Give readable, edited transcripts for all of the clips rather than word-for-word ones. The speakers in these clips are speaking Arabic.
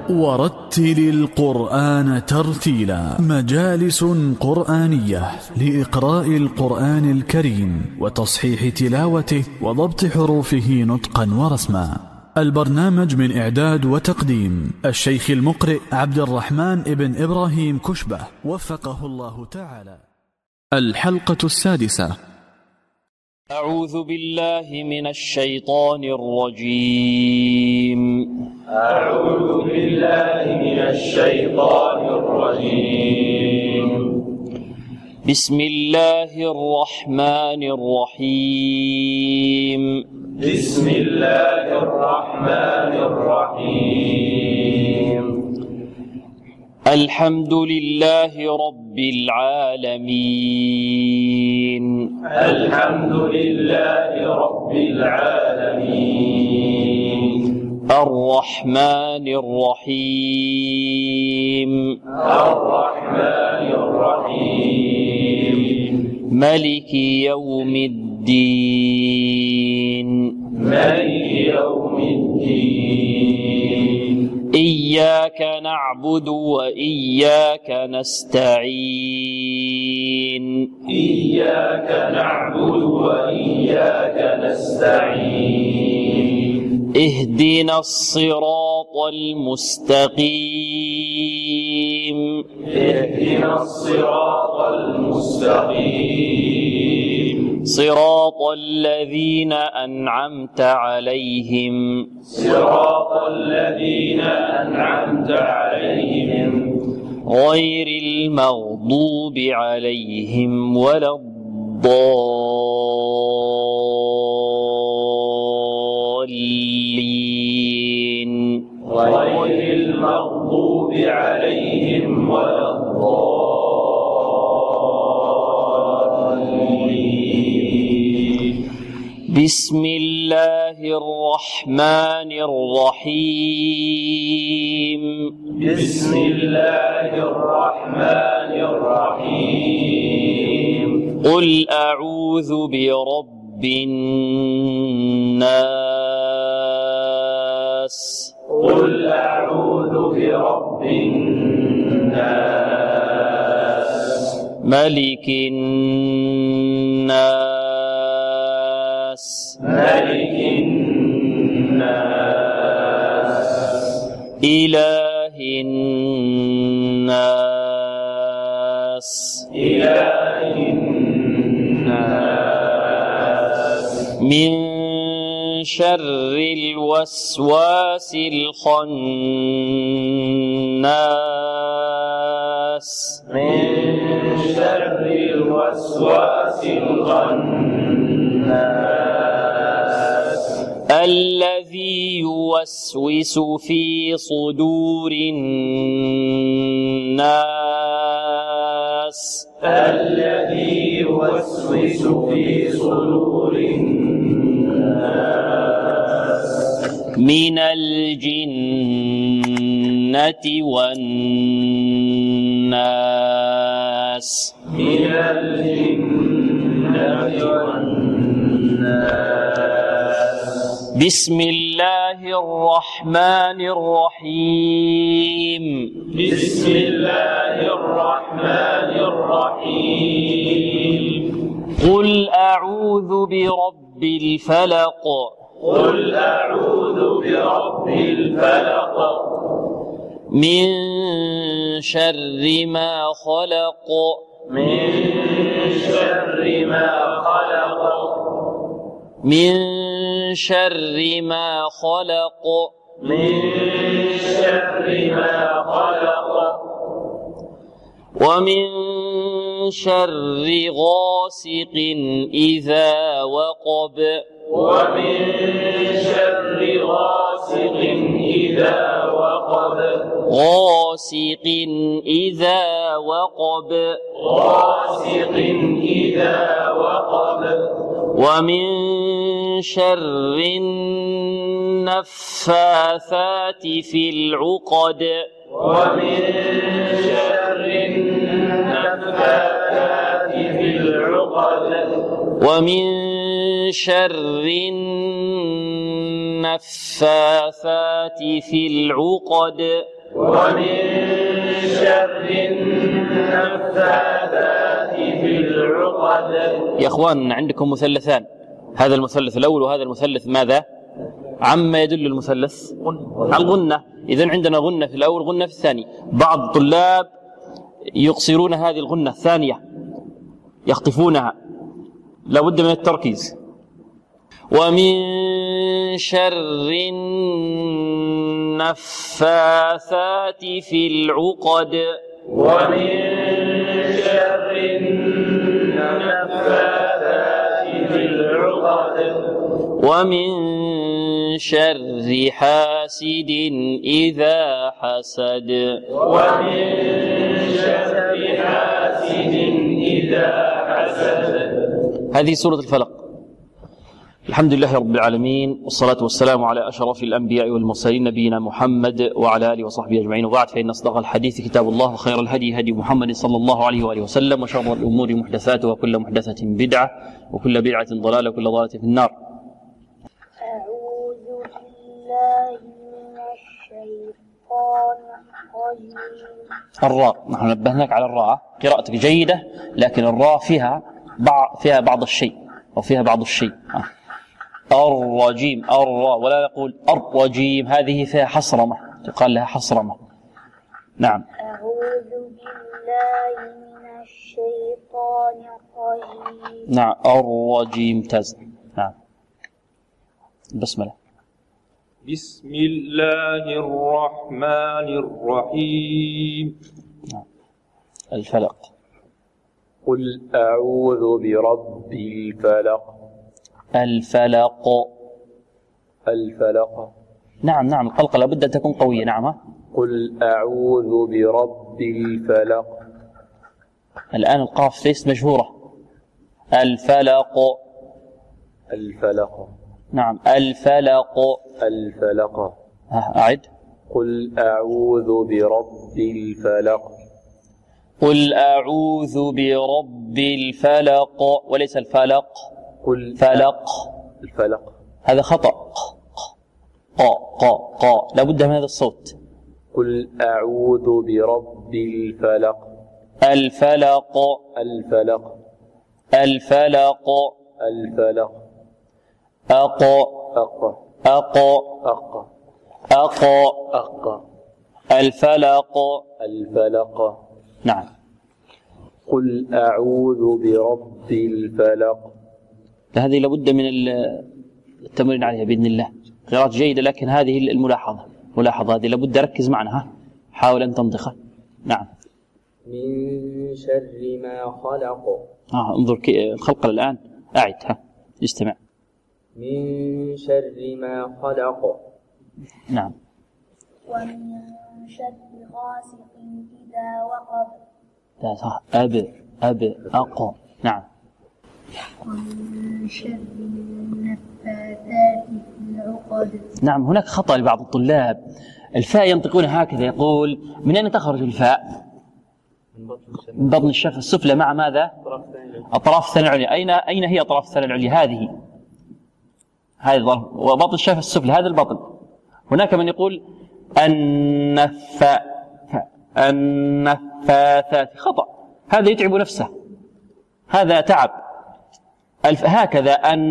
ورتل القرآن ترتيلا. مجالس قرآنية لإقراء القرآن الكريم وتصحيح تلاوته وضبط حروفه نطقا ورسما. البرنامج من إعداد وتقديم الشيخ المقرئ عبد الرحمن ابن إبراهيم كشبة وفقه الله تعالى. الحلقة السادسة. أعوذ بالله من الشيطان الرجيم. أعوذ بالله من الشيطان الرجيم. بسم الله الرحمن الرحيم. بسم الله الرحمن الرحيم. الحمد لله رب العالمين. الحمد لله رب العالمين. الرحمن الرحيم. الرحمن الرحيم. ملك يوم الدين. ملك يوم الدين. إياك نعبد وإياك نستعين. إياك نعبد وإياك نستعين. اهدنا الصراط المستقيم. اهدنا الصراط المستقيم. صراط الذين أنعمت عليهم. صراط الذين أنعمت عليهم. غير المغضوب عليهم ولا الضالين. غير المغضوب عليهم ولا الضالين. بسم الله الرحمن الرحيم. بسم الله الرحمن الرحيم. قل أعوذ برب الناس. قل أعوذ برب الناس. ملك الناس. ملك الناس. إله الناس. إله الناس. من شر الوسواس الخناس. من شر الوسواس الخناس. الذي يوسوس في صدور الناس. الذي يوسوس في صدور الناس. من الجنة والناس. من الجنة والناس. بسم الله الرحمن الرحيم. بسم الله الرحمن الرحيم. قل أعوذ برب الفلق. قل أعوذ برب الفلق. من شر ما خلق. من شر ما خلق. من شر ما خلق. من شر ما خلق. ومن شر غاسق إذا وقب. ومن شر غاسق إذا وقب. غاسق إذا وقب. غاسق إذا وقب. ومن شر النفاثات في العقد. ومن شر النفاثات في العقد. ومن شر النفاثات في العقد ومن شر النفاثات في العقد. يا أخوان عندكم مثلثان، هذا المثلث الأول وهذا المثلث ماذا؟ عما يدل المثلث؟ على الغنة. إذن عندنا غنة في الأول غنة في الثاني. بعض الطلاب يقصرون هذه الغنة الثانية، يخطفونها، لابد من التركيز. ومن شر النفاثات في العقد. ومن شر النفاثات في العقد. ومن شر حاسد إذا حسد. ومن شر حاسد إذا حسد. هذه سورة الفلق. الحمد لله رب العالمين، والصلاة والسلام على أشرف الأنبياء والمرسلين نبينا محمد وعلى آله وصحبه أجمعين، وبعد، فإن أصدق الحديث كتاب الله، وخير الهدي هدي محمد صلى الله عليه وآله وسلم، وشر الأمور محدثاتها، وكل محدثة بدعة، وكل بدعة ضلالة، وكل ضلالة في النار. أعوذ بالله من الشيطان الرجيم. الراء، نحن نبهناك على الراء، قراءتك جيدة لكن الراء فيها بعض الشيء، أو فيها بعض الشيء. الرجيم، الراء، ولا يقول الرجيم، هذه فيها حصرمة، يقال لها حصرمة. نعم. أعوذ بالله من الشيطان الرجيم. نعم، الرجيم، ممتاز. نعم، بسم الله. بسم الله الرحمن الرحيم. نعم. الفلق. قل أعوذ برب الفلق. الفلق. الفلق. نعم نعم، القلقلة لابد أن تكون قوية. نعم. قل أعوذ برب الفلق. الآن القاف ليست مجهورة. الفلق. الفلق. نعم، الفلق. الفلق. أعد. قل أعوذ برب الفلق. قل أعوذ برب الفلق، وليس الفلق. قل فلق. الفلق. هذا خطأ. قا لابد من هذا الصوت. قل أعوذ برب الفلق. الفلق. الفلق. الفلق. الفلق. أق. أق. أق. أق. أق. أق. الفلق. الفلق. نعم. قل أعوذ برب الفلق. هذه لابد من التمرين عليها بإذن الله. قراءة جيدة، لكن هذه الملاحظة هذه لابد ركز معنا. حاول أن تنطقها. نعم. من شر ما خلق. انظر الخلق الآن. أعد. استمع. من شر ما خلق. نعم. ومن شر غاسق إذا وقب. أق. نعم. ومن شر النفاثات في العقد. نعم، هناك خطأ لبعض الطلاب. الفاء ينطقون هكذا، يقول من أين تخرج الفاء؟ من بطن الشفة السفلى مع ماذا؟ أطراف الثانية العليا. أين هي أطراف الثانية العليا؟ هذه وبطن الشفة السفلى، هذا البطن. هناك من يقول النفاثات، خطأ، هذا يتعب نفسه، هذا تعب. هكذا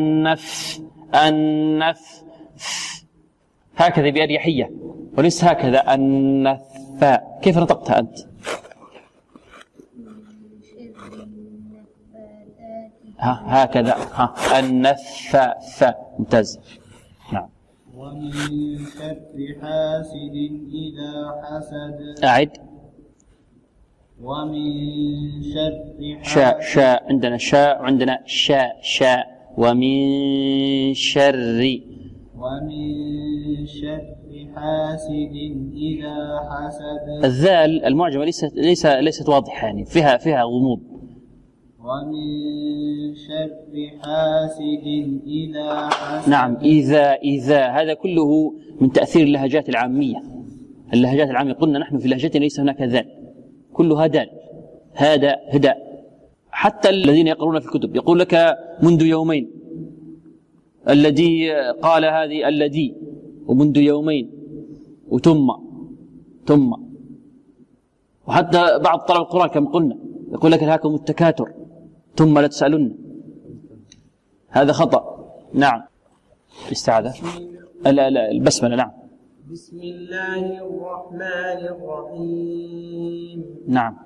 النف هكذا بأريحية، وليس هكذا النفاء. كيف نطقتها أنت؟ هكذا. النفاء. ممتاز. نعم. ومن شر حاسد إذا حسد. أعد. ومن شر شاء عندنا شاء، وعندنا شاء. ومن شر حاسد إذا حسد. الذال المعجمة ليست واضحة، يعني فيها غموض. ومن شر حاسد إذا حسد. نعم. إذا هذا كله من تأثير اللهجات العامية. اللهجات العامية قلنا نحن في لهجتنا ليس هناك ذال، كلها دال، هذا هداء. حتى الذين يقرؤون في الكتب يقول لك منذ يومين، الذي قال هذه الذي، ومنذ يومين، وثم ثم. وحتى بعض طلبة القرآن كما قلنا يقول لك ألهاكم التكاثر ثم لا تسألن، هذا خطأ. نعم. استعاذة. البسملة. نعم. بسم الله الرحمن الرحيم. نعم.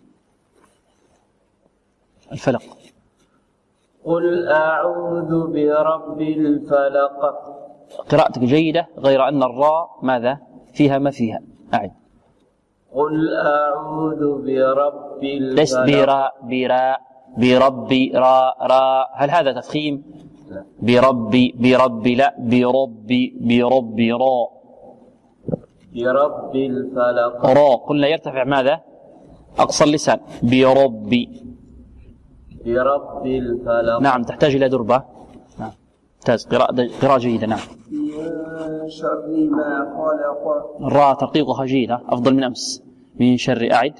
الفلق. قل أعوذ برب الفلق. قراءتك جيدة غير أن الراء ماذا فيها ما فيها. أعد. قل أعوذ برب الفلق. ليس براء بربي راء. هل هذا تفخيم؟ بربي لا، بربي راء. برب الفلق. راء قلنا يرتفع ماذا؟ أقصى اللسان. برب الفلق. نعم. تحتاج إلى دربة. نعم. ممتاز. قراءة جيدة. نعم. من شر ما خلق. الراء ترقيقها جيد، أفضل من أمس. من شر. أعد.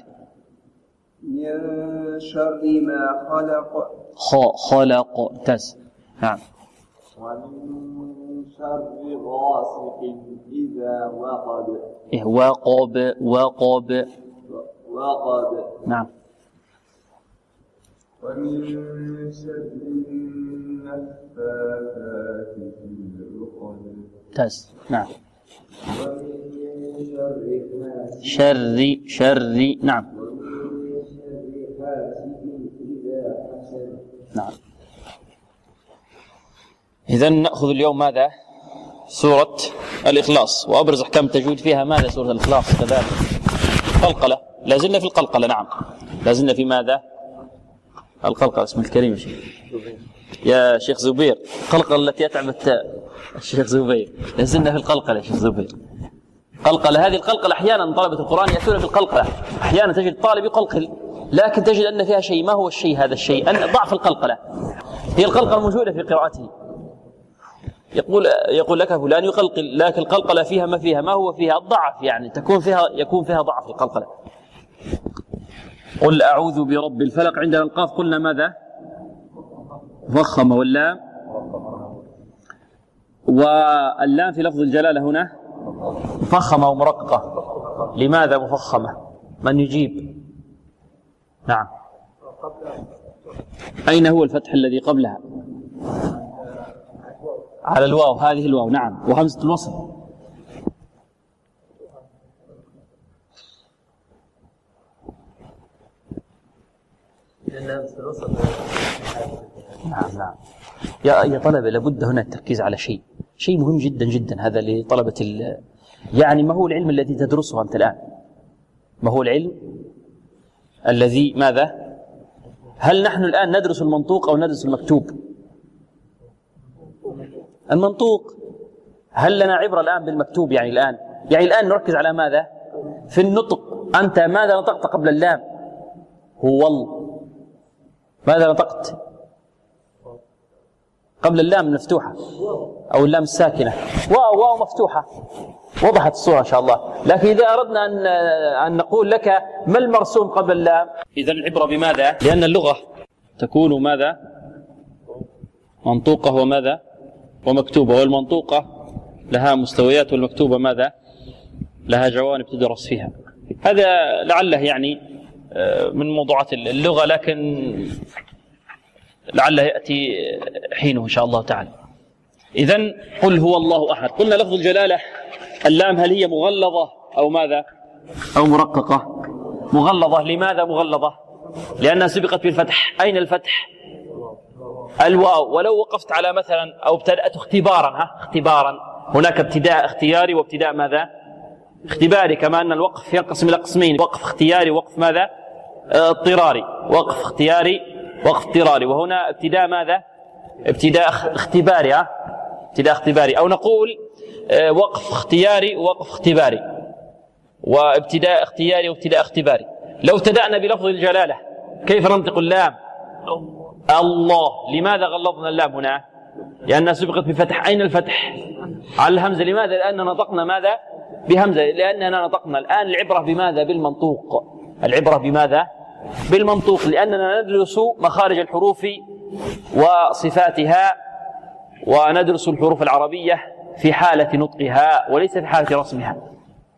من شر ما خلق. خلق. ممتاز. نعم. ومن شر غاسق إذا وقب. وقب. نعم. ومن شر النفاثات في العقد. ممتاز. نعم. ومن شر. نعم. ومن شر حاسد إذا حسد. نعم. إذن نأخذ اليوم ماذا؟ سورة الإخلاص، وأبرز أحكام التجويد فيها ماذا؟ سورة الإخلاص كذلك. قلقلة. لازلنا في القلقلة. نعم. لازلنا في ماذا؟ القلقلة. اسم الكريم يا شيخ زبير. القلقلة التي أتعبت الشيخ زبير. لازلنا في القلقلة يا شيخ زبير. قلقلة. هذه القلقلة أحيانا طلبة القرآن يأتون بالقلقلة. أحيانا تجد الطالب يقلقل لكن تجد أن فيها شيء. ما هو الشيء؟ هذا الشيء أن ضعف القلقلة. هي القلقلة موجودة في قراءته. يقول لك فلان يقلقل، لكن القلقلة فيها ما فيها. ما هو فيها؟ الضعف، يعني يكون فيها ضعف القلقلة. قل أعوذ برب الفلق. عندنا القاف قلنا ماذا؟ مفخمة. واللام واللام في لفظ الجلالة هنا مفخمة ومرققة. لماذا مفخمة؟ من يجيب؟ نعم. أين هو الفتح الذي قبلها؟ على الواو. هذه الواو. نعم. وهمزة الوصل. نعم. يا طلبة لابد هنا التركيز على شيء مهم جدا جدا. هذا لطلبة يعني ما هو العلم الذي تدرسه أنت الآن؟ ما هو العلم الذي ماذا؟ هل نحن الآن ندرس المنطوق أو ندرس المكتوب؟ المنطوق. هل لنا عبرة الآن بالمكتوب؟ يعني الآن نركز على ماذا؟ في النطق. أنت ماذا نطقت قبل اللام؟ هو ماذا نطقت قبل اللام المفتوحة أو اللام الساكنة؟ واو مفتوحة. وضحت الصورة إن شاء الله. لكن إذا أردنا أن نقول لك ما المرسوم قبل اللام، إذا العبرة بماذا؟ لأن اللغة تكون ماذا؟ منطوقة وماذا؟ ومكتوبة. والمنطوقة لها مستويات والمكتوبة ماذا؟ لها جوانب تدرس فيها. هذا لعله يعني من موضوعات اللغة، لكن لعله يأتي حينه إن شاء الله تعالى. إذن قل هو الله أحد. قلنا لفظ الجلالة اللام هل هي مغلظة أو ماذا؟ أو مرققة؟ مغلظة. لماذا مغلظة؟ لأنها سبقت بالفتح. أين الفتح؟ الواو. ولو وقفت على مثلا أو ابتدأت اختبارا، هناك ابتداء اختياري وابتداء ماذا؟ اختباري. كما أن الوقف ينقسم إلى قسمين: وقف اختياري ووقف ماذا؟ اضطراري. وقف اختياري وقف اضطراري. وهنا ابتداء ماذا؟ ابتداء اختباري. ابتداء اختباري. أو نقول وقف اختياري ووقف اختباري، وابتداء اختياري وابتداء اختباري. لو ابتدأنا بلفظ الجلالة كيف ننطق اللام؟ الله. لماذا غلظنا اللام هنا؟ لأنها سبقت بفتح. أين الفتح؟ على الهمزة. لماذا؟ لأننا نطقنا ماذا؟ بهمزة. لأننا نطقنا الآن. العبرة بماذا؟ بالمنطوق. العبرة بماذا؟ بالمنطوق. لأننا ندرس مخارج الحروف وصفاتها، وندرس الحروف العربية في حالة نطقها وليس في حالة رسمها.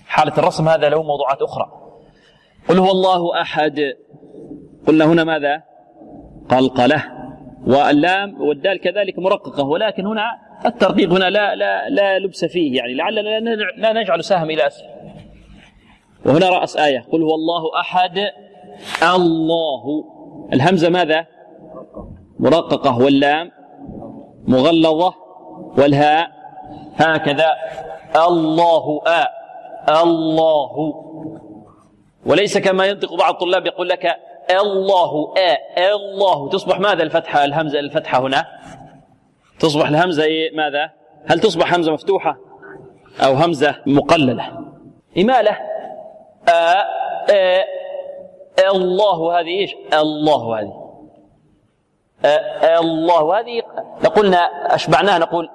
حالة الرسم هذا له موضوعات أخرى. قل هو الله أحد، قلنا هنا ماذا؟ قلقلة، واللام والدال كذلك مرققة، ولكن هنا الترقيق هنا لا لبس فيه، يعني لعلنا لا نجعل سهم إلى أسفل. وهنا رأس آية قل هو الله أحد الله، الهمزة ماذا؟ مرققة، واللام مغلظة، والهاء هكذا الله الله، وليس كما ينطق بعض الطلاب يقول لك الله الله، تصبح ماذا الفتحة؟ الهمزة الفتحة هنا تصبح الهمزة ماذا؟ هل تصبح همزة مفتوحة أو همزة مقللة؟ إمالة الله، هذه إيش؟ الله، هذه الله، هذه قلنا أشبعناها نقول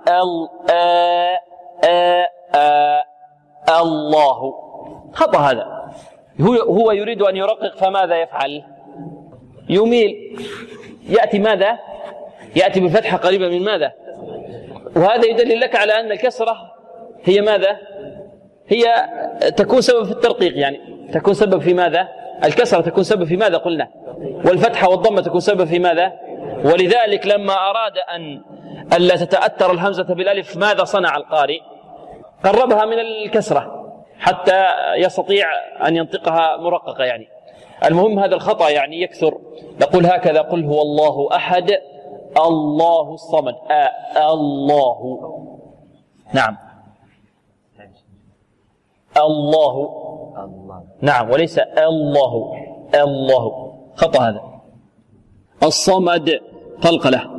الله. خطأ هذا، هو يريد أن يرقق، فماذا يفعل؟ يميل، يأتي ماذا؟ يأتي بالفتحة قريبة من ماذا؟ وهذا يدلل لك على أن الكسرة هي ماذا؟ هي تكون سبب في الترقيق، يعني تكون سبب في ماذا؟ الكسرة تكون سبب في ماذا قلنا؟ والفتحة والضمة تكون سبب في ماذا؟ ولذلك لما أراد ألا تتأثر الهمزة بالألف ماذا صنع القارئ؟ قربها من الكسرة حتى يستطيع أن ينطقها مرققة. يعني المهم هذا الخطأ يعني يكثر. نقول هكذا قل هو الله أحد الله الصمد الله، نعم الله، نعم، وليس الله الله، خطأ هذا. الصمد قلقلة.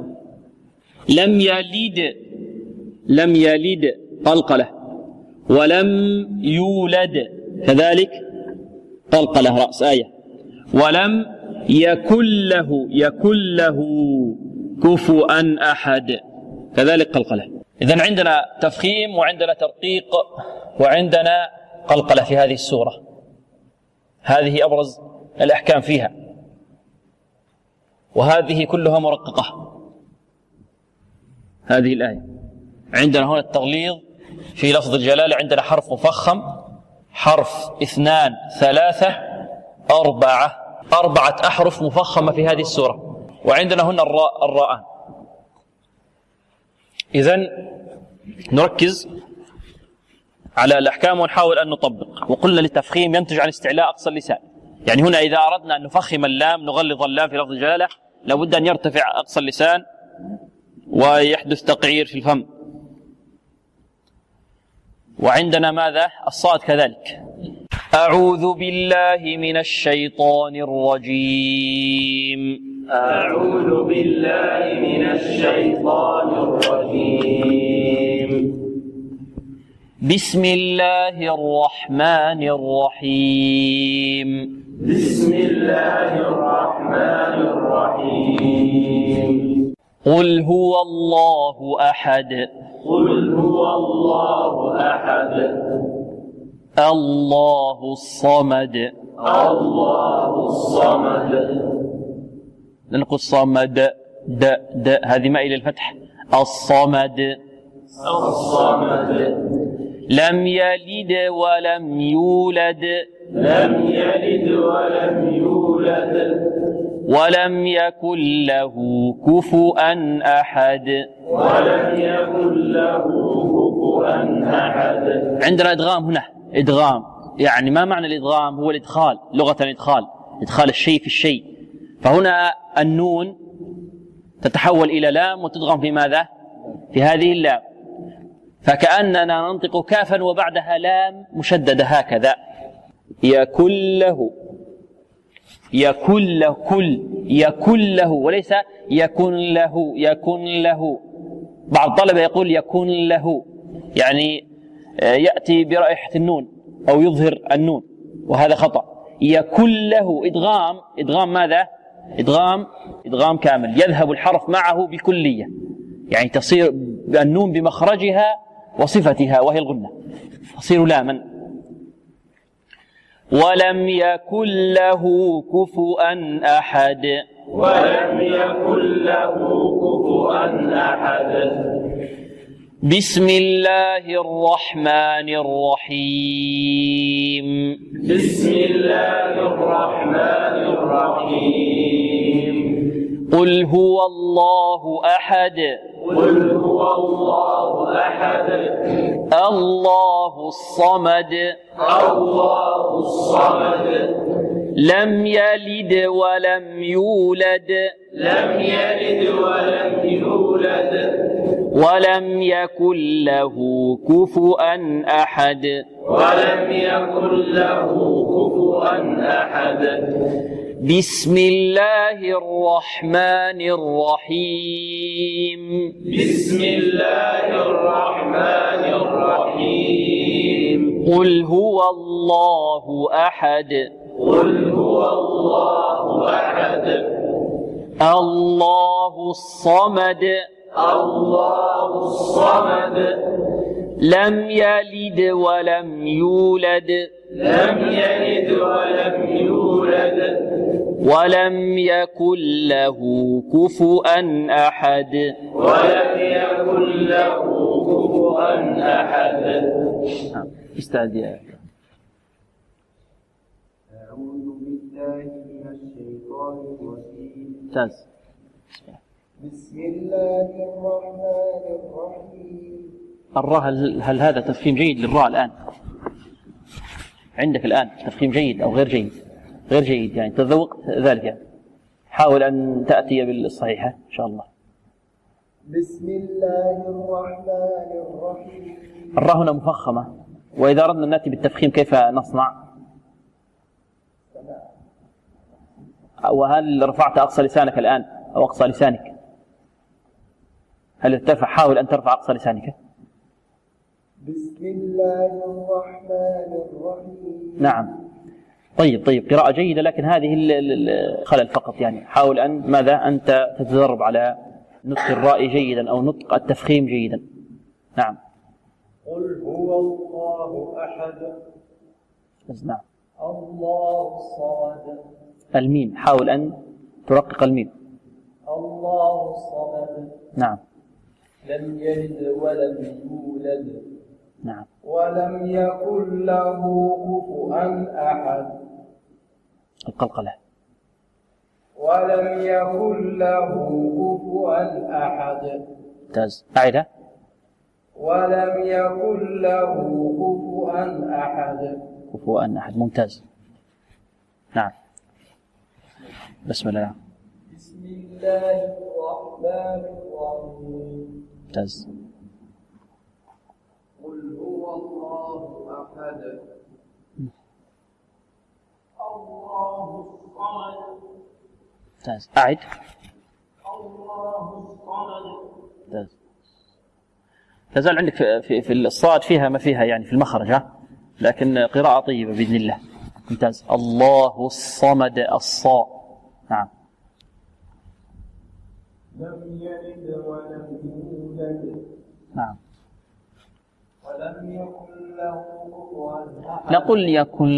لم يلد قلقلة، ولم يولد كذلك قلقلة رأس آية، ولم يكن له كفوا أحد كذلك قلقلة. إذن عندنا تفخيم وعندنا ترقيق وعندنا قلقلة في هذه السورة، هذه أبرز الأحكام فيها، وهذه كلها مرققة. هذه الآية عندنا هنا التغليظ في لفظ الجلالة، عندنا حرف مفخم، حرف 2 3 4 أحرف مفخمة في هذه السورة، وعندنا هنا الراءان. إذن نركز على الأحكام ونحاول أن نطبق. وقلنا للتفخيم ينتج عن استعلاء أقصى اللسان، يعني هنا إذا أردنا أن نفخم اللام نغلظ اللام في لفظ الجلالة لابد أن يرتفع أقصى اللسان ويحدث تقعير في الفم. وعندنا ماذا؟ الصاد كذلك. أعوذ بالله من الشيطان الرجيم. أعوذ بالله من الشيطان الرجيم. بسم الله الرحمن الرحيم. بسم الله الرحمن الرحيم. قل هو الله أحد. قل هو الله أحد. الله الصمد. الله الصمد. نقول صمد د هذه مائلة الفتح. الصمد. الصمد. لم يلد ولم يولد. لم يلد ولم يولد. ولم يكن له كفوا أحد. ولم يكن له كفوا أحد. عندنا إدغام هنا، إدغام يعني ما معنى الإدغام؟ هو الإدخال، لغة الإدخال، إدخال الشيء في الشيء. فهنا النون تتحول إلى لام وتدغم في ماذا؟ في هذه اللام، فكأننا ننطق كافا وبعدها لام مشددة هكذا. يكن له، يكن له، كل يكن له، وليس يكن له. يكن له بعض الطلبة يقول يكن له، يعني يأتي برائحة النون أو يظهر النون، وهذا خطأ. يكن له إدغام، إدغام ماذا؟ إدغام كامل، يذهب الحرف معه بكلية، يعني تصير النون بمخرجها وصفتها وهي الغنة، تصير لاما. ولم يكن له كفوا أحد. ولم يكن له كفوا أحد. بسم الله الرحمن الرحيم. بسم الله الرحمن الرحيم. قل هو الله أحد. قل هو الله أحد. الله الصمد. الله الصمد. لم يلد ولم يولد. لم يلد ولم يولد. ولم يكن له كفوا أحد. ولم يكن له كفوا أحد. بسم الله الرحمن الرحيم. بسم الله الرحمن الرحيم. قل هو الله أحد. قل هو الله أحد. الله الصمد. الله الصمد. لم يلد ولم يولد. لم يلد ولم يولد. ولم يكن له كفوا أحد. ولم يكن له كفوا أحد. استعد يا أعوذ بالله من الشيطان الرجيم. ممتاز. بسم الله الرحمن الرحيم. الراء هل هذا تفخيم جيد للراء الآن؟ عندك الآن تفخيم جيد أو غير جيد؟ غير جيد يعني تذوق ذلك يعني. حاول أن تأتي بالصحيحة إن شاء الله. بسم الله الرحمن الرحيم. الراء هنا مفخمة، وإذا أردنا أن نأتي بالتفخيم كيف نصنع؟ وهل رفعت أقصى لسانك الآن أو أقصى لسانك؟ هل ترفع؟ حاول أن ترفع أقصى لسانك. بسم الله الرحمن الرحيم. نعم. طيب قراءة جيدة، لكن هذه الخلل فقط يعني. حاول أن ماذا أنت تتدرب على نطق الراء جيدا أو نطق التفخيم جيدا. نعم. قل هو الله أحد. نعم. الله الصمد. الميم حاول أن ترقق الميم. الله الصمد. نعم. لم يلد ولم يولد. نعم. ولم يكن له كفوا أحد. القلقلة. ولم يكن له كفوا أحد. ممتاز. أعدها. ولم يكن له كفوا أحد. كفوا أحد. ممتاز. نعم. بسم الله. بسم الله الرحمن الرحيم. ممتاز. قل هو الله أحد. الله الصمد. ممتاز. أعد. الله الصمد. ممتاز. تزال عندك في الصاد فيها ما فيها يعني في المخرج، لكن قراءة طيبة بإذن الله. ممتاز. الله الصمد. الصاء. نعم. لم يلد ولم يولد. نعم. ولم يكن له كفوا أحد. نقول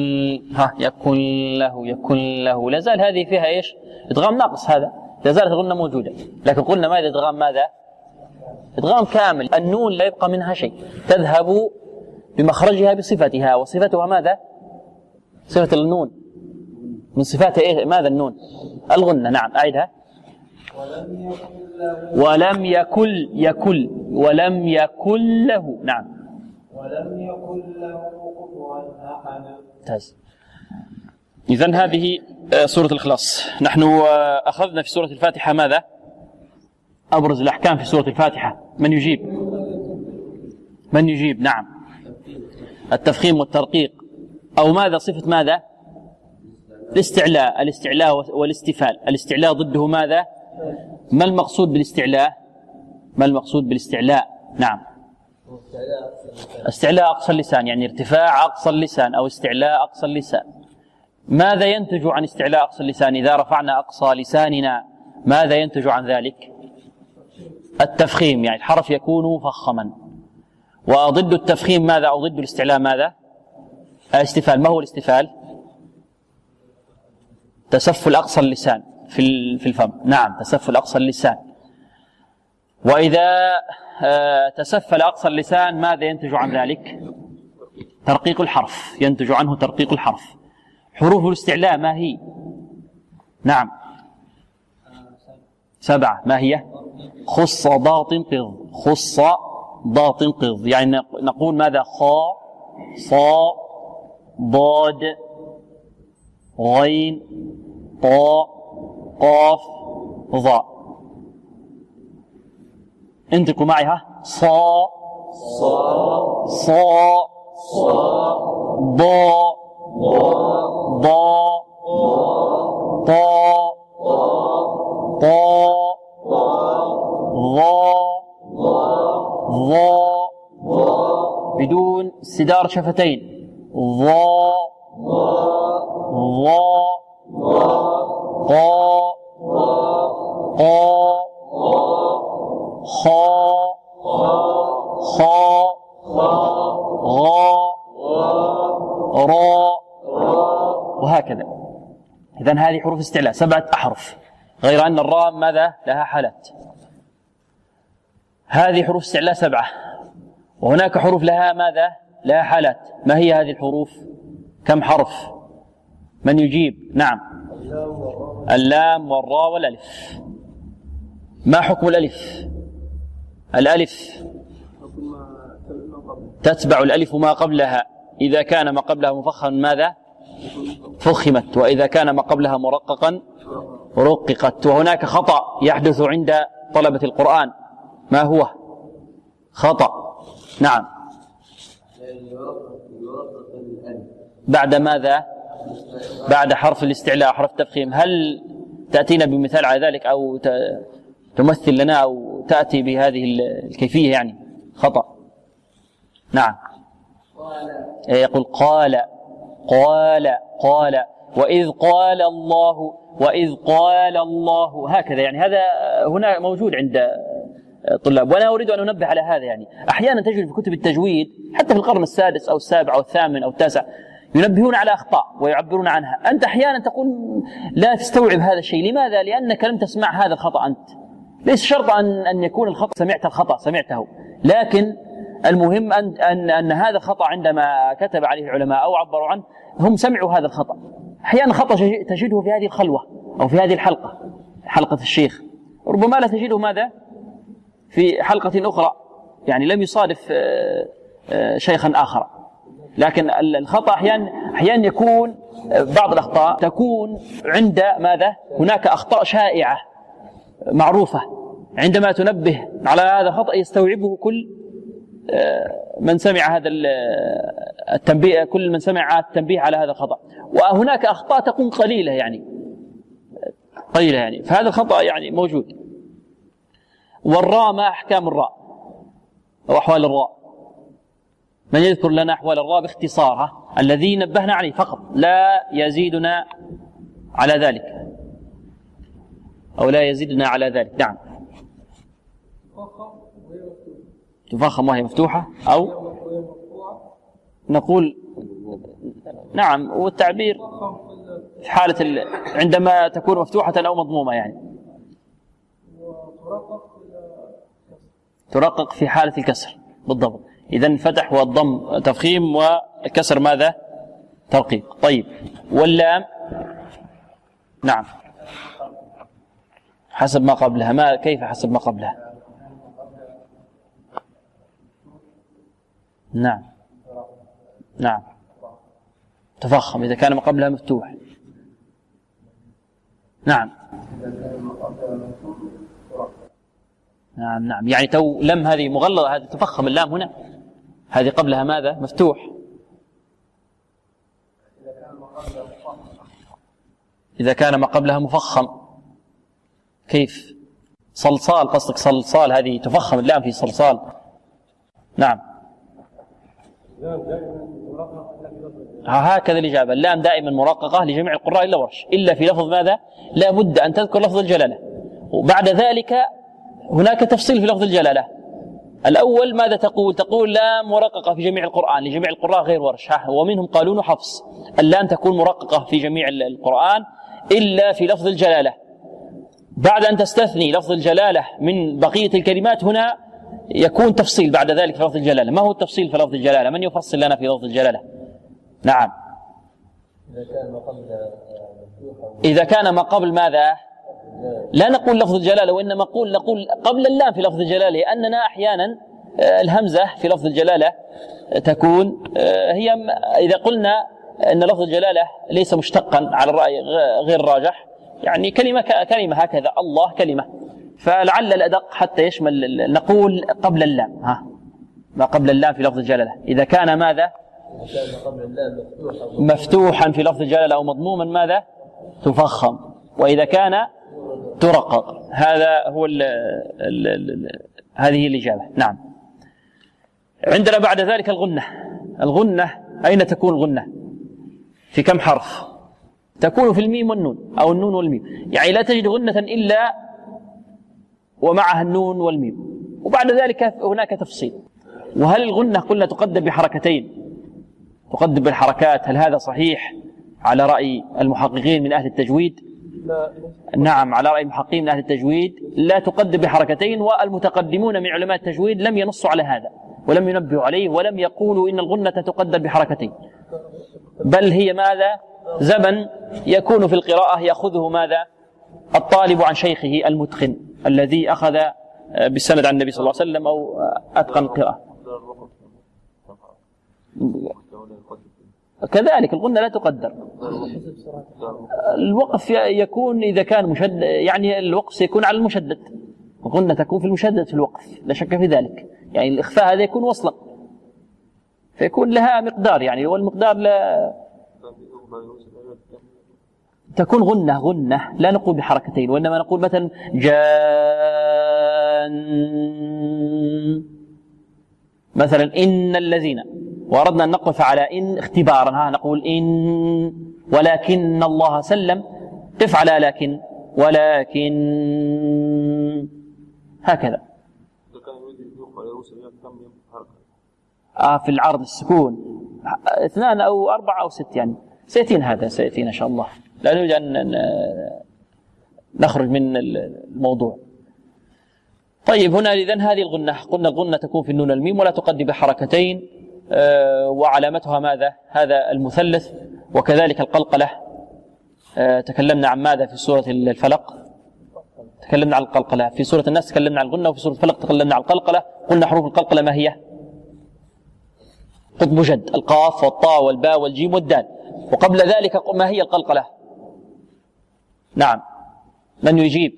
يكن له لا زال هذه فيها ايش؟ ادغام ناقص. هذا لا زالت الغنة موجودة، لكن قلنا ماذا ادغام؟ ماذا؟ ادغام كامل. النون لا يبقى منها شيء، تذهب بمخرجها بصفتها، وصفتها ماذا؟ صفة النون من صفاتها ايه؟ ماذا النون؟ الغنة. نعم. أعيدها. ولم يكن له. نعم. ولم يكن له كفوا أحد. ممتاز. إذن هذه سورة الإخلاص. نحن أخذنا في سورة الفاتحة ماذا؟ أبرز الأحكام في سورة الفاتحة. من يجيب؟ نعم. التفخيم والترقيق، أو ماذا صفة ماذا؟ الاستعلاء والاستفال. الاستعلاء ضده ماذا؟ ما المقصود بالاستعلاء؟ نعم. استعلاء أقصى اللسان، يعني ارتفاع أقصى اللسان أو استعلاء أقصى اللسان. ماذا ينتج عن استعلاء أقصى اللسان؟ إذا رفعنا أقصى لساننا ماذا ينتج عن ذلك؟ التفخيم، يعني الحرف يكون مفخما. وضد التفخيم ماذا؟ أو ضد الاستعلاء ماذا؟ الاستفال. ما هو الاستفال؟ تسفل أقصى اللسان في الفم. نعم. تسفل أقصى اللسان. وإذا تسفل أقصى اللسان ماذا ينتج عن ذلك؟ ترقيق الحرف، ينتج عنه ترقيق الحرف. حروف الاستعلاء ما هي؟ نعم 7. ما هي؟ خص ضاط قض، خص ضاط قض، يعني نقول ماذا؟ خاء صاء ضاد غين طاء قاف ضاء. انطقوا معها صاء صاء ضاء ضاء طاء طاء ضاء ضاء بدون استدار شفتين، ضاء ضاء قاء قاء خاء خاء غاء راء، وهكذا. إذن هذه حروف استعلاء 7 أحرف، غير أن الراء ماذا؟ لها حالات. هذه حروف استعلاء 7، وهناك حروف لها ماذا؟ لها حالات. ما هي هذه الحروف؟ كم حرف؟ من يجيب؟ نعم اللام والراء والألف. ما حكم الألف؟ الألف تتبع الألف ما قبلها، إذا كان ما قبلها مفخما ماذا؟ فخمت، وإذا كان ما قبلها مرققا رققت. وهناك خطأ يحدث عند طلبة القرآن، ما هو؟ خطأ نعم بعد ماذا؟ بعد حرف الاستعلاء حرف التفخيم. هل تأتينا بمثال على ذلك أو تمثل لنا أو تأتي بهذه الكيفية؟ يعني خطأ نعم. يقول قال قال قال، وإذ قال الله وإذ قال الله، هكذا. يعني هذا هنا موجود عند الطلاب، وأنا أريد أن أنبه على هذا. يعني أحيانا تجد في كتب التجويد حتى في القرن السادس أو السابع أو الثامن أو التاسع ينبهون على أخطاء ويعبرون عنها. أنت أحيانا تقول لا تستوعب هذا الشيء، لماذا؟ لأنك لم تسمع هذا الخطأ أنت. ليس شرط أن يكون الخطأ سمعت الخطأ سمعته، لكن المهم أن هذا الخطأ عندما كتب عليه العلماء أو عبروا عنه هم سمعوا هذا الخطأ. أحيانا خطأ تجده في هذه الخلوة أو في هذه الحلقة، حلقة الشيخ، ربما لا تجده ماذا في حلقة أخرى، يعني لم يصادف شيخا آخر. لكن الخطأ أحيانا يكون بعض الأخطاء تكون عند ماذا؟ هناك أخطاء شائعة معروفة، عندما تنبه على هذا الخطأ يستوعبه كل من سمع هذا التنبيه، كل من سمع التنبيه على هذا الخطأ. وهناك أخطاء تكون قليلة يعني فهذا الخطأ يعني موجود. والراء ما أحكام الراء أو أحوال الراء؟ من يذكر لنا أحوال الراء باختصارها الذي نبهنا عليه فقط، لا يزيدنا على ذلك أو لا يزيدنا على ذلك. نعم تفخم وهي مفتوحة، أو نقول نعم، والتعبير في حالة عندما تكون مفتوحة أو مضمومة، يعني ترقق في حالة الكسر بالضبط. إذن فتح والضم تفخيم والكسر ماذا؟ ترقيق. طيب واللام؟ نعم حسب ما قبلها. ما كيف حسب ما قبلها؟ نعم نعم تفخم إذا كان ما قبلها مفتوح. نعم نعم يعني تو لم هذه مغلظة، هذه تفخم اللام هنا، هذه قبلها ماذا؟ مفتوح. إذا كان ما قبلها مفخم كيف؟ صلصال قصدك؟ صلصال هذه تفخم اللام في صلصال. نعم هكذا الإجابة، اللام دائما مرققة لجميع القراء إلا ورش، إلا في لفظ ماذا؟ لا بد أن تذكر لفظ الجلالة، وبعد ذلك هناك تفصيل في لفظ الجلالة. الأول ماذا تقول؟ تقول لام مرققة في جميع القرآن لجميع القراء غير ورش، ومنهم قالون وحفص. اللام تكون مرققة في جميع القرآن إلا في لفظ الجلالة. بعد أن تستثني لفظ الجلالة من بقية الكلمات هنا يكون تفصيل بعد ذلك في لفظ الجلالة. ما هو التفصيل في لفظ الجلالة؟ من يفصل لنا في لفظ الجلالة؟ نعم. إذا كان ما قبل ماذا؟ لا نقول لفظ الجلالة، وإنما نقول قبل اللام في لفظ الجلالة، لأننا أحيانا الهمزة في لفظ الجلالة تكون هي، إذا قلنا أن لفظ الجلالة ليس مشتقا على الرأي غير راجح، يعني كلمة هكذا، الله كلمة، فلعل الأدق حتى يشمل نقول قبل اللام، ما قبل اللام في لفظ الجلالة إذا كان ماذا؟ مفتوحا في لفظ الجلالة أو مضموما ماذا؟ تفخم، وإذا كان ترقق. هذا هو هذه الإجابة. نعم. عندنا بعد ذلك الغنة. الغنة أين تكون الغنة؟ في كم حرف؟ تكون في الميم والنون أو النون والميم، يعني لا تجد غنة إلا ومعها النون والميم. وبعد ذلك هناك تفصيل. وهل الغنة قلنا تقدر بحركتين؟ تقدر بالحركات، هل هذا صحيح على رأي المحققين من أهل التجويد؟ نعم، على رأي المحققين من أهل التجويد لا تقدر بحركتين، والمتقدمون من علماء التجويد لم ينصوا على هذا ولم ينبهوا عليه ولم يقولوا إن الغنة تقدر بحركتين، بل هي ماذا؟ زمن يكون في القراءة يأخذه ماذا؟ الطالب عن شيخه المتقن الذي أخذ بالسند عن النبي صلى الله عليه وسلم أو أتقن القراءة. كذلك الغنة لا تقدر. الوقف يكون إذا كان مشدد، يعني الوقف سيكون على المشدد، الغنة تكون في المشدد في الوقف لا شك في ذلك، يعني الإخفاء هذا يكون وصلا فيكون لها مقدار، يعني والمقدار لا تكون غنة لا نقول بحركتين، وإنما نقول مثلا مثلا إن الذين، وأردنا أن نقف على إن اختبارا، نقول إن ولكن الله سلم، قف على ولكن هكذا. في العرض السكون 2 أو 4 أو 6، يعني سيأتينا إن شاء الله، لا نريد أن نخرج من الموضوع. طيب هنا إذن هذه الغنة، قلنا الغنة تكون في النون والميم ولا تقدر بحركتين، وعلامتها ماذا؟ هذا المثلث. وكذلك القلقلة، تكلمنا عن ماذا في سورة الفلق؟ تكلمنا عن القلقلة. في سورة الناس تكلمنا عن الغنة، وفي سورة الفلق تكلمنا عن القلقلة. قلنا حروف القلقلة ما هي؟ قطب جد، القاف والطاء والباء والجيم والدال. وقبل ذلك ما هي القلقلة؟ نعم، من يجيب؟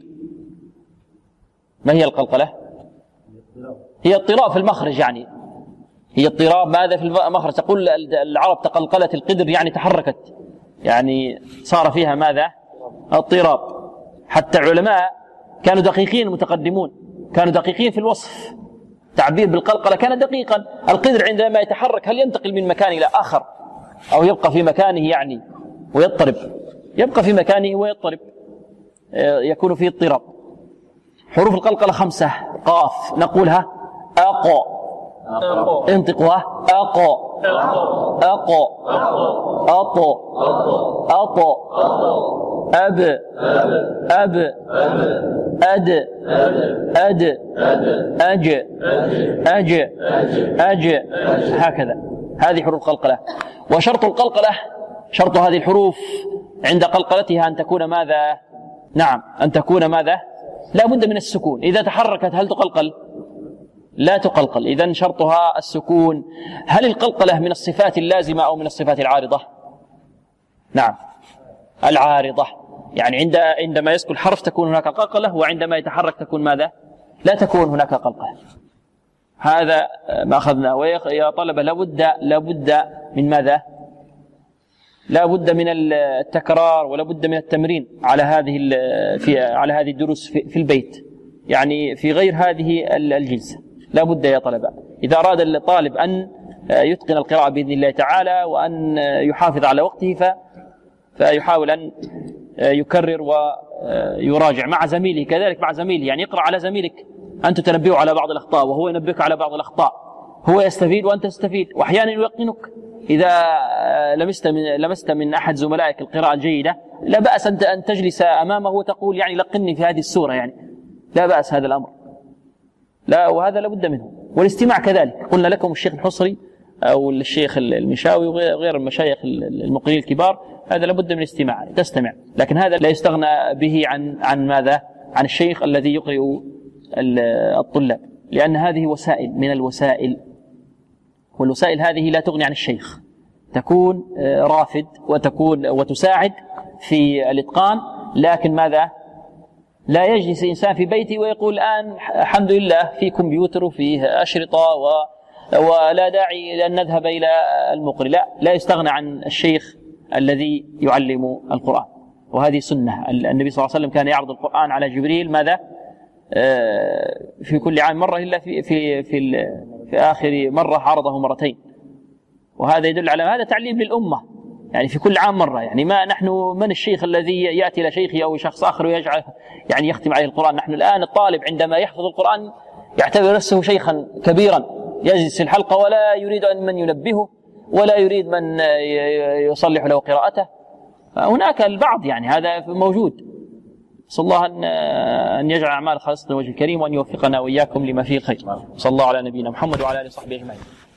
ما هي القلقلة؟ هي اضطراب في المخرج، يعني هي اضطراب ماذا في المخرج. تقول العرب تقلقلت القدر، يعني تحركت، يعني صار فيها ماذا؟ اضطراب. حتى العلماء كانوا دقيقين، المتقدمون كانوا دقيقين في الوصف، تعبير بالقلقلة كان دقيقا. القدر عندما يتحرك هل ينتقل من مكان إلى آخر أو يبقى في مكانه يعني ويضطرب؟ يبقى في مكانه ويضطرب، يكون فيه اضطراب. حروف القلقلة 5. قاف نقولها أقو، انطقوها أقو، أقو، أطو، أطو، أب، أب، أد، أد، أج، أج، أج، هكذا. هذه حروف القلقلة. وشرط القلقلة، شرط هذه الحروف عند قلقلتها أن تكون ماذا؟ نعم، أن تكون ماذا؟ لا بد من السكون. إذا تحركت هل تقلقل؟ لا تقلقل. إذن شرطها السكون. هل القلقلة من الصفات اللازمة أو من الصفات العارضة؟ نعم، العارضة، يعني عندما يسكن حرف تكون هناك قلقلة، وعندما يتحرك تكون ماذا؟ لا تكون هناك قلقلة. هذا ما أخذناه. ويا طلبة لابد من ماذا؟ لا بد من التكرار ولا بد من التمرين على هذه الدروس في البيت، يعني في غير هذه الجلسة لا بد يا طلبة. إذا أراد الطالب أن يتقن القراءة بإذن الله تعالى وأن يحافظ على وقته فيحاول أن يكرر ويراجع مع زميله، كذلك مع زميله، يعني يقرأ على زميلك، أنت تنبهه على بعض الأخطاء وهو ينبهك على بعض الأخطاء، هو يستفيد وأنت تستفيد، وأحيانا يلقنك إذا لمست من أحد زملائك القراءة الجيدة لا بأس أن تجلس أمامه وتقول يعني لقني في هذه السورة، يعني لا بأس هذا الأمر، لا، وهذا لابد منه. والاستماع كذلك، قلنا لكم الشيخ الحصري أو الشيخ المشاوي وغير المشايخ المقرئين الكبار، هذا لابد من الاستماع، تستمع، لكن هذا لا يستغنى به عن ماذا؟ عن الشيخ الذي يقرئ الطلاب، لأن هذه وسائل من الوسائل، والوسائل هذه لا تغني عن الشيخ، تكون رافد وتساعد في الإتقان، لكن ماذا؟ لا يجلس إنسان في بيته ويقول الآن الحمد لله في كمبيوتر وفيه أشرطة ولا داعي لأن نذهب إلى المقرئ، لا يستغنى عن الشيخ الذي يعلم القرآن. وهذه سنة، النبي صلى الله عليه وسلم كان يعرض القرآن على جبريل ماذا؟ في كل عام مرة، إلا في آخر مرة عرضه مرتين، وهذا يدل على هذا تعليم للأمة، يعني في كل عام مرة. يعني ما نحن من الشيخ الذي يأتي إلى شيخي أو شخص آخر ويجعل يعني يختم عليه القرآن؟ نحن الآن الطالب عندما يحفظ القرآن يعتبر نفسه شيخا كبيرا، يجلس في الحلقة ولا يريد من ينبهه ولا يريد من يصلح له قراءته. هناك البعض يعني هذا موجود. صلى الله أن يجعل أعمال خالصة لوجه الكريم، وأن يوفقنا وإياكم لما فيه الخير. صلى الله على نبينا محمد وعلى آله وصحبه أجمعين.